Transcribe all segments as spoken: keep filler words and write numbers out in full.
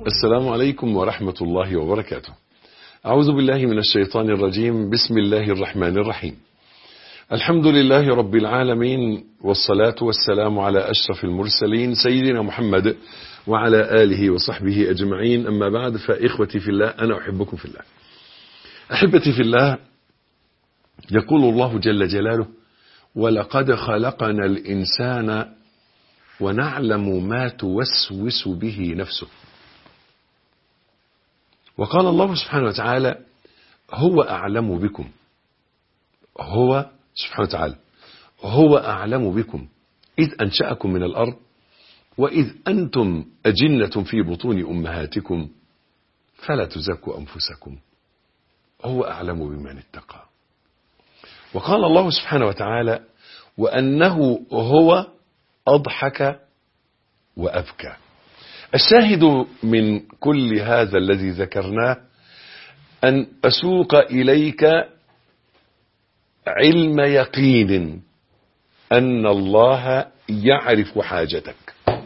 السلام عليكم ورحمة الله وبركاته. أعوذ بالله من الشيطان الرجيم. بسم الله الرحمن الرحيم. الحمد لله رب العالمين، والصلاة والسلام على أشرف المرسلين سيدنا محمد وعلى آله وصحبه أجمعين. أما بعد، فإخوتي في الله، أنا أحبكم في الله. أحبتي في الله، يقول الله جل جلاله: ولقد خلقنا الإنسان ونعلم ما توسوس به نفسه. وقال الله سبحانه وتعالى: هو أعلم بكم. هو سبحانه وتعالى هو أعلم بكم إذ أنشأكم من الأرض وإذ أنتم أجنة في بطون أمهاتكم فلا تزكوا أنفسكم هو أعلم بمن اتقى. وقال الله سبحانه وتعالى: وأنه هو أضحك وأبكى. الشاهد من كل هذا الذي ذكرناه أن أسوق إليك علم يقين أن الله يعرف حاجتك.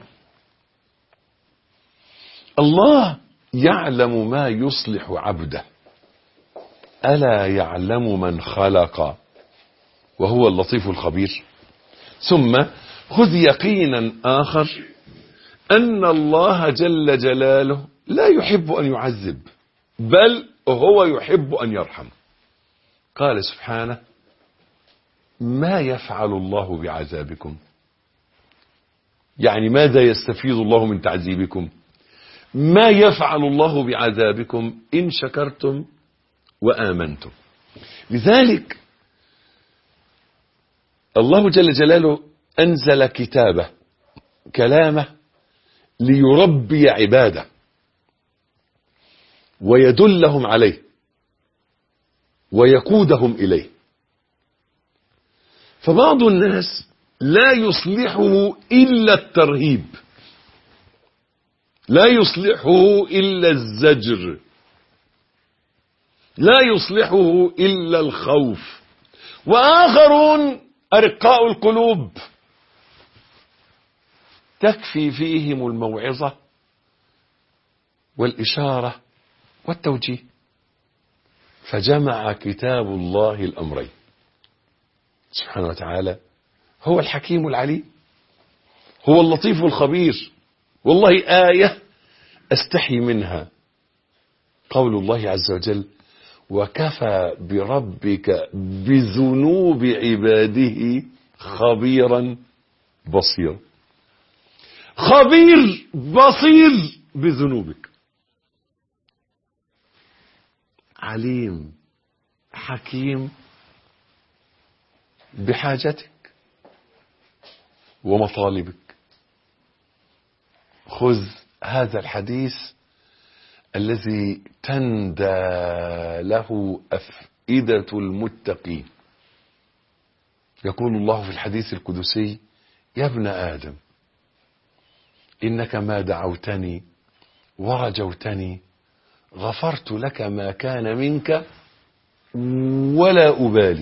الله يعلم ما يصلح عبده، ألا يعلم من خلق وهو اللطيف الخبير. ثم خذ يقينا آخر أن الله جل جلاله لا يحب أن يعذب، بل هو يحب أن يرحم. قال سبحانه: ما يفعل الله بعذابكم؟ يعني ماذا يستفيد الله من تعذيبكم؟ ما يفعل الله بعذابكم إن شكرتم وآمنتم. لذلك الله جل جلاله أنزل كتابه كلامه ليربي عباده ويدلهم عليه ويقودهم إليه. فبعض الناس لا يصلحه إلا الترهيب، لا يصلحه إلا الزجر، لا يصلحه إلا الخوف. وآخرون أرقاء القلوب تكفي فيهم الموعظة والإشارة والتوجيه. فجمع كتاب الله الأمرين سبحانه وتعالى. هو الحكيم العليم، هو اللطيف الخبير. والله آية أستحي منها قول الله عز وجل: وكفى بربك بذنوب عباده خبيرا بصيرا. خبير بصير بذنوبك، عليم حكيم بحاجتك ومطالبك. خذ هذا الحديث الذي تندى له أفئدة المتقين. يقول الله في الحديث القدسي: يا ابن آدم، إنك ما دعوتني ورجوتني غفرت لك ما كان منك ولا أبالي.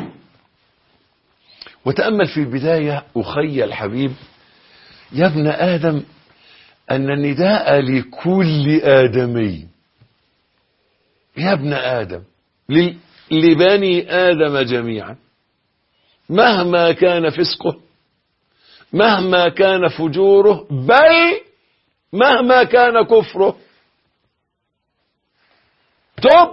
وتأمل في البداية أخي الحبيب يا ابن آدم أن النداء لكل آدمي، يا ابن آدم، لبني آدم جميعا، مهما كان فسقه، مهما كان فجوره، بل مهما كان كفره، تب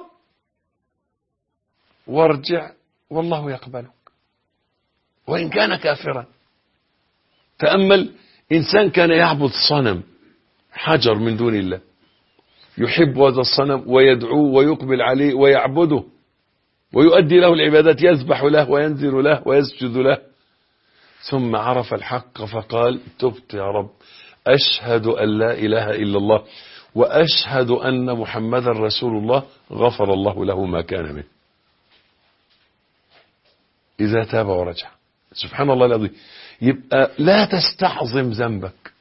وارجع والله يقبلك وإن كان كافرا. تأمل إنسان كان يعبد صنم، حجر من دون الله، يحب هذا الصنم ويدعوه ويقبل عليه ويعبده ويؤدي له العبادات، يذبح له وينذر له ويسجد له، ثم عرف الحق فقال: تبت يا رب، أشهد أن لا إله إلا الله وأشهد أن محمدا رسول الله. غفر الله له ما كان منه إذا تاب ورجع. سبحان الله العظيم. يبقى لا تستعظم ذنبك،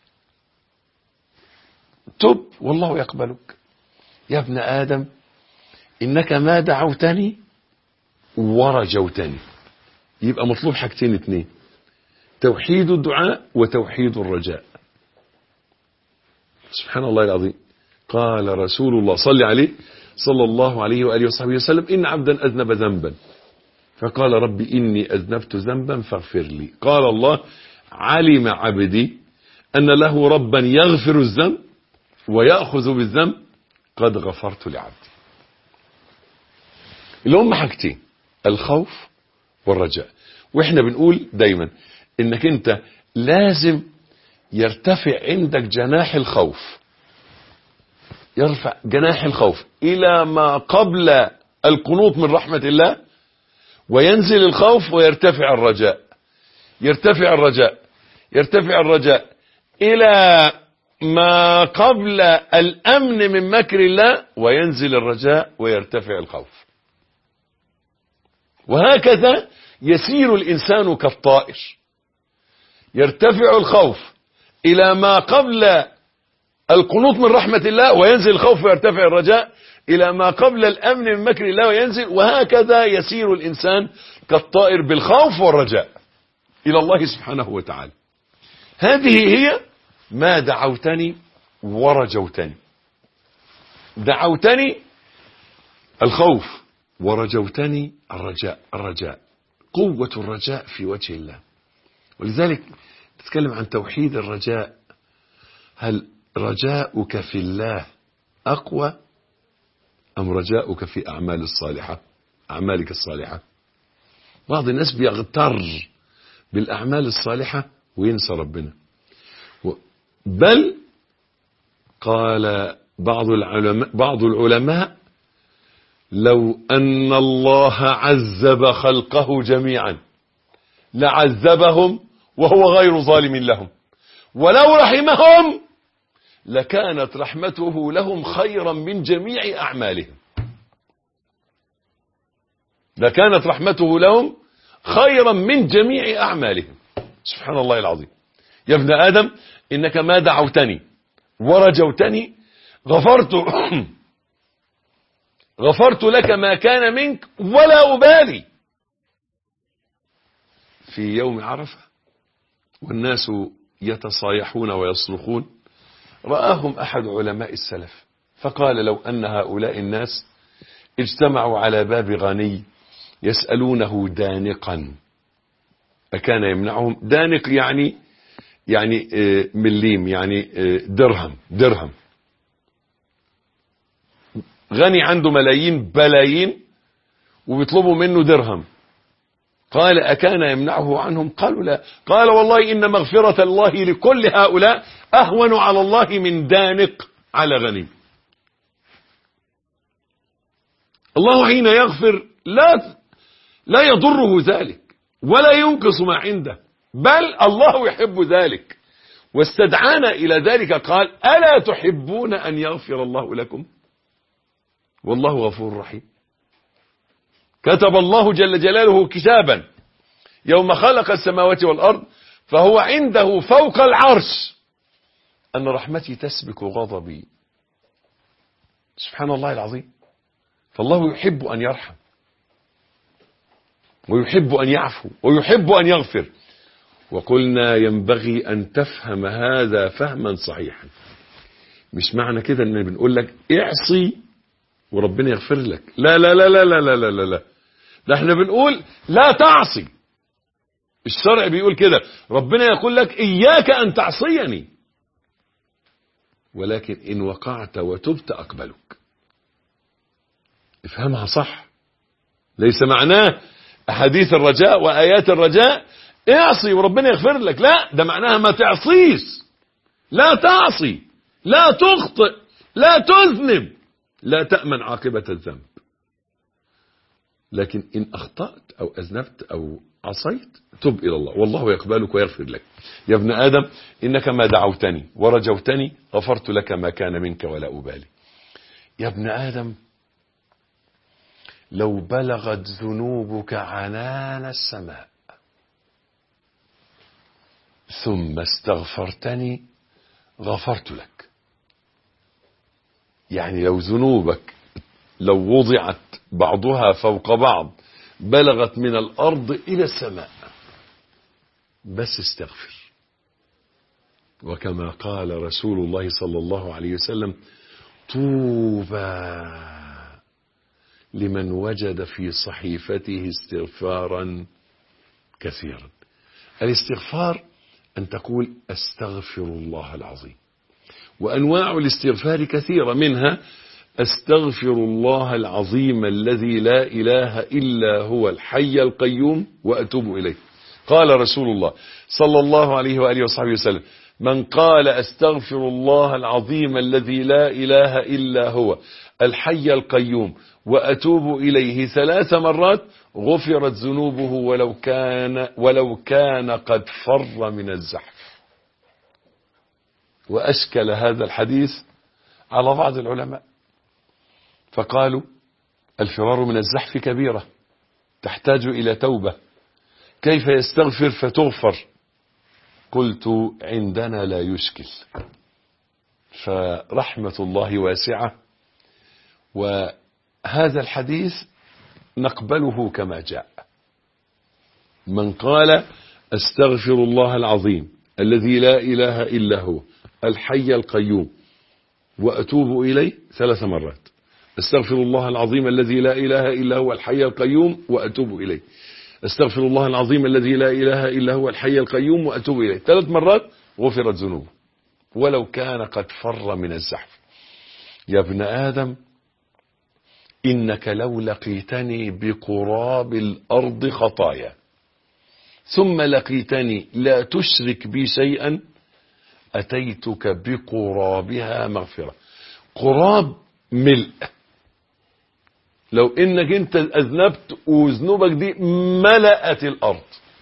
تب والله يقبلك. يا ابن آدم، إنك ما دعوتني ورجوتني. يبقى مطلوب حاجتين اتنين: توحيد الدعاء وتوحيد الرجاء. سبحان الله العظيم. قال رسول الله صلى عليه صلى الله عليه وآله وصحبه وسلم: إن عبدا أذنب ذنبا فقال: ربي إني أذنبت ذنبا فاغفر لي. قال الله: علم عبدي أن له ربا يغفر الذنب ويأخذ بالذنب، قد غفرت لعبدي. اللي هم حاجتين: الخوف والرجاء. واحنا بنقول دايما انك انت لازم يرتفع عندك جناح الخوف، يرفع جناح الخوف الى ما قبل القنوط من رحمة الله، وينزل الخوف ويرتفع الرجاء، يرتفع الرجاء يرتفع الرجاء الى ما قبل الامن من مكر الله، وينزل الرجاء ويرتفع الخوف. وهكذا يسير الإنسان كالطائر، يرتفع الخوف إلى ما قبل القنوط من رحمة الله، وينزل الخوف ويرتفع الرجاء إلى ما قبل الأمن من مكر الله وينزل. وهكذا يسير الإنسان كالطائر بالخوف والرجاء إلى الله سبحانه وتعالى. هذه هي ما دعوتني ورجوتني. دعوتني الخوف ورجوتني الرجاء. الرجاء قوة الرجاء في وجه الله. ولذلك تتكلم عن توحيد الرجاء. هل رجاؤك في الله أقوى أم رجاؤك في أعمال الصالحة أعمالك الصالحة؟ بعض الناس بيغتر بالأعمال الصالحة وينسى ربنا. بل قال بعض العلماء, بعض العلماء لو أن الله عذب خلقه جميعا لعذبهم وهو غير ظالم لهم، ولو رحمهم لكانت رحمته لهم خيرا من جميع أعمالهم. لكانت رحمته لهم خيرا من جميع أعمالهم. سبحان الله العظيم. يا ابن آدم إنك ما دعوتني ورجوتني غفرت غفرت لك ما كان منك ولا أبالي. في يوم عرفة والناس يتصايحون ويصرخون، رآهم أحد علماء السلف فقال: لو أن هؤلاء الناس اجتمعوا على باب غني يسألونه دانقا أكان يمنعهم؟ دانق يعني يعني مليم، يعني درهم درهم غني عنده ملايين بلايين وبيطلبوا منه درهم. قال: أكان يمنعه عنهم؟ قالوا: لا. قال: والله إن مغفرة الله لكل هؤلاء أهون على الله من دانق على غني. الله حين يغفر لا لا يضره ذلك ولا ينقص ما عنده، بل الله يحب ذلك واستدعانا إلى ذلك. قال: ألا تحبون أن يغفر الله لكم والله غفور رحيم. كتب الله جل جلاله كتابا يوم خلق السماوات والأرض فهو عنده فوق العرش أن رحمتي تسبق غضبي. سبحان الله العظيم. فالله يحب أن يرحم ويحب أن يعفو ويحب أن يغفر. وقلنا ينبغي أن تفهم هذا فهما صحيحا. مش معنى كده أن بنقول لك اعصي وربنا يغفر لك، لا لا لا لا لا لا لا لا لا. ده احنا بنقول لا تعصي. الشرع بيقول كده، ربنا يقول لك إياك أن تعصيني، ولكن إن وقعت وتبت أقبلك. افهمها صح. ليس معناه أحاديث الرجاء وآيات الرجاء اعصي وربنا يغفر لك، لا، ده معناها ما تعصيش، لا تعصي، لا تخطئ، لا تذنب، لا تأمن عاقبة الذنب. لكن إن أخطأت أو أذنبت أو عصيت تب إلى الله والله يقبلك ويغفر لك. يا ابن آدم إنك ما دعوتني ورجوتني غفرت لك ما كان منك ولا أبالي. يا ابن آدم لو بلغت ذنوبك عنان السماء ثم استغفرتني غفرت لك. يعني لو ذنوبك لو وضعت بعضها فوق بعض بلغت من الأرض إلى السماء، بس استغفر. وكما قال رسول الله صلى الله عليه وسلم: طوبى لمن وجد في صحيفته استغفارا كثيرا. الاستغفار أن تقول أستغفر الله العظيم، وأنواع الاستغفار كثيرة، منها أستغفر الله العظيم الذي لا إله إلا هو الحي القيوم وأتوب إليه. قال رسول الله صلى الله عليه وآله وصحبه وسلم: من قال أستغفر الله العظيم الذي لا إله إلا هو الحي القيوم وأتوب إليه ثلاث مرات غفرت ذنوبه ولو كان ولو كان قد فر من الزحف. وأشكل هذا الحديث على بعض العلماء فقالوا: الفرار من الزحف كبيرة تحتاج إلى توبة، كيف يستغفر فتغفر؟ قلت: عندنا لا يشكل، فرحمة الله واسعة، وهذا الحديث نقبله كما جاء. من قال أستغفر الله العظيم الذي لا إله إلا هو الحي القيوم وأتوب إليه ثلاث مرات، أستغفر الله العظيم الذي لا إله إلا هو الحي القيوم وأتوب إليه، أستغفر الله العظيم الذي لا إله إلا هو الحي القيوم وأتوب إليه ثلاث مرات غفرت ذنوبه ولو كان قد فر من الزحف. يا ابن آدم إنك لو لقيتني بقراب الأرض خطايا ثم لقيتني لا تشرك بي شيئا أتيتك بقرابها مغفرة. قراب ملء، لو إنك أنت أذنبت وذنوبك دي ملأت الأرض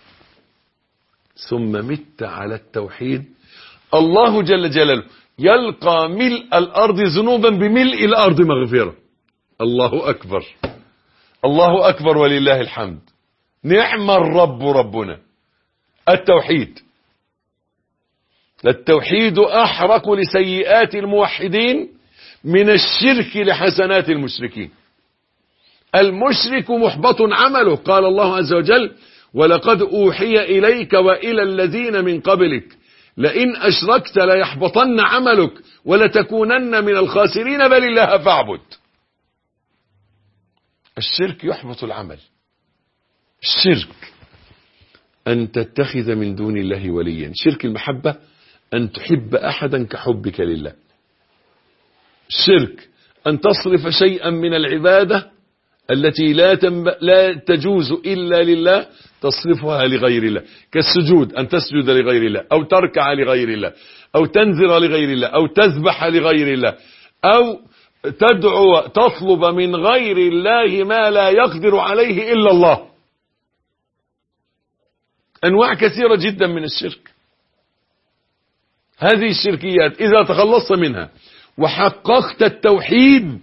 ثم مت على التوحيد، الله جل جلاله يلقى ملء الأرض ذنوبا بملء الأرض مغفرة. الله أكبر، الله أكبر ولله الحمد. نعم الرب ربنا. التوحيد، التوحيد أحرق لسيئات الموحدين من الشرك لحسنات المشركين. المشرك محبط عمله، قال الله عز وجل: ولقد أوحي إليك وإلى الذين من قبلك لئن أشركت ليحبطن عملك ولتكونن من الخاسرين بل الله فاعبد. الشرك يحبط العمل. الشرك أن تتخذ من دون الله وليا، شرك المحبة أن تحب أحدا كحبك لله. الشرك أن تصرف شيئا من العبادة التي لا, تنب... لا تجوز إلا لله تصرفها لغير الله، كالسجود أن تسجد لغير الله أو تركع لغير الله أو تنذر لغير الله أو تذبح لغير الله أو تدعو تطلب من غير الله ما لا يقدر عليه إلا الله. أنواع كثيرة جدا من الشرك. هذه الشركيات إذا تخلصت منها وحققت التوحيد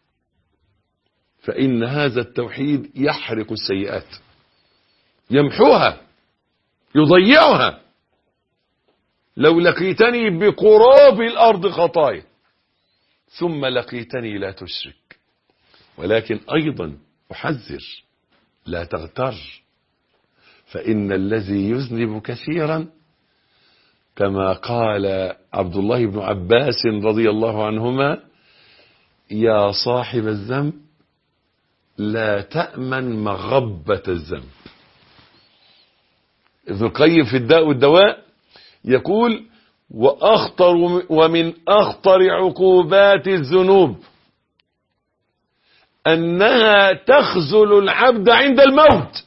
فإن هذا التوحيد يحرق السيئات، يمحوها، يضيعها. لو لقيتني بقراب الأرض خطايا ثم لقيتني لا تشرك. ولكن أيضا أحذر لا تغتر، فإن الذي يذنب كثيرا كما قال عبد الله بن عباس رضي الله عنهما: يا صاحب الذنب لا تأمن مغبة الذنب. ابن القيم في الداء والدواء يقول: وأخطر ومن أخطر عقوبات الذنوب أنها تخذل العبد عند الموت،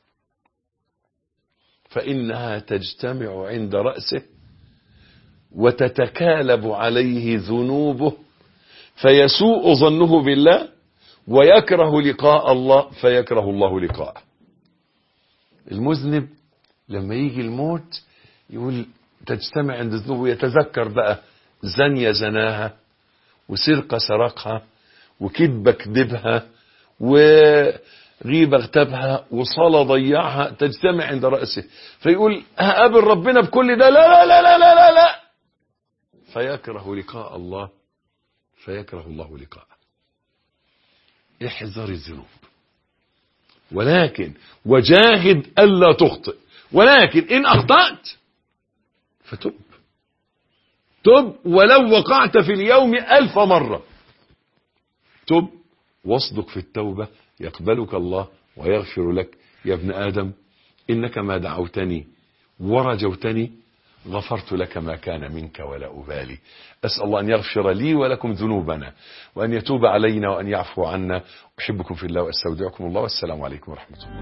فإنها تجتمع عند رأسه وتتكالب عليه ذنوبه فيسوء ظنه بالله ويكره لقاء الله فيكره الله لقاءه. المذنب لما يجي الموت يقول تجتمع عند ذنوبه، يتذكر بقى زنية زناها وسرقة سرقها وكذبة كذبها وغيبة اغتابها وصلاة ضيعها، تجتمع عند رأسه فيقول هقابل ربنا بكل ده، لا لا لا لا لا لا, لا. فيكره لقاء الله فيكره الله لقاءه. احذر الذنوب، ولكن وجاهد ألا تخطئ، ولكن إن أخطأت فتب، تب ولو وقعت في اليوم ألف مرة تب واصدق في التوبة يقبلك الله ويغفر لك. يا ابن آدم إنك ما دعوتني ورجوتني غفرت لك ما كان منك ولا أبالي. أسأل الله أن يغفر لي ولكم ذنوبنا وأن يتوب علينا وأن يعفو عنا. أحبكم في الله وأستودعكم الله والسلام عليكم ورحمة الله.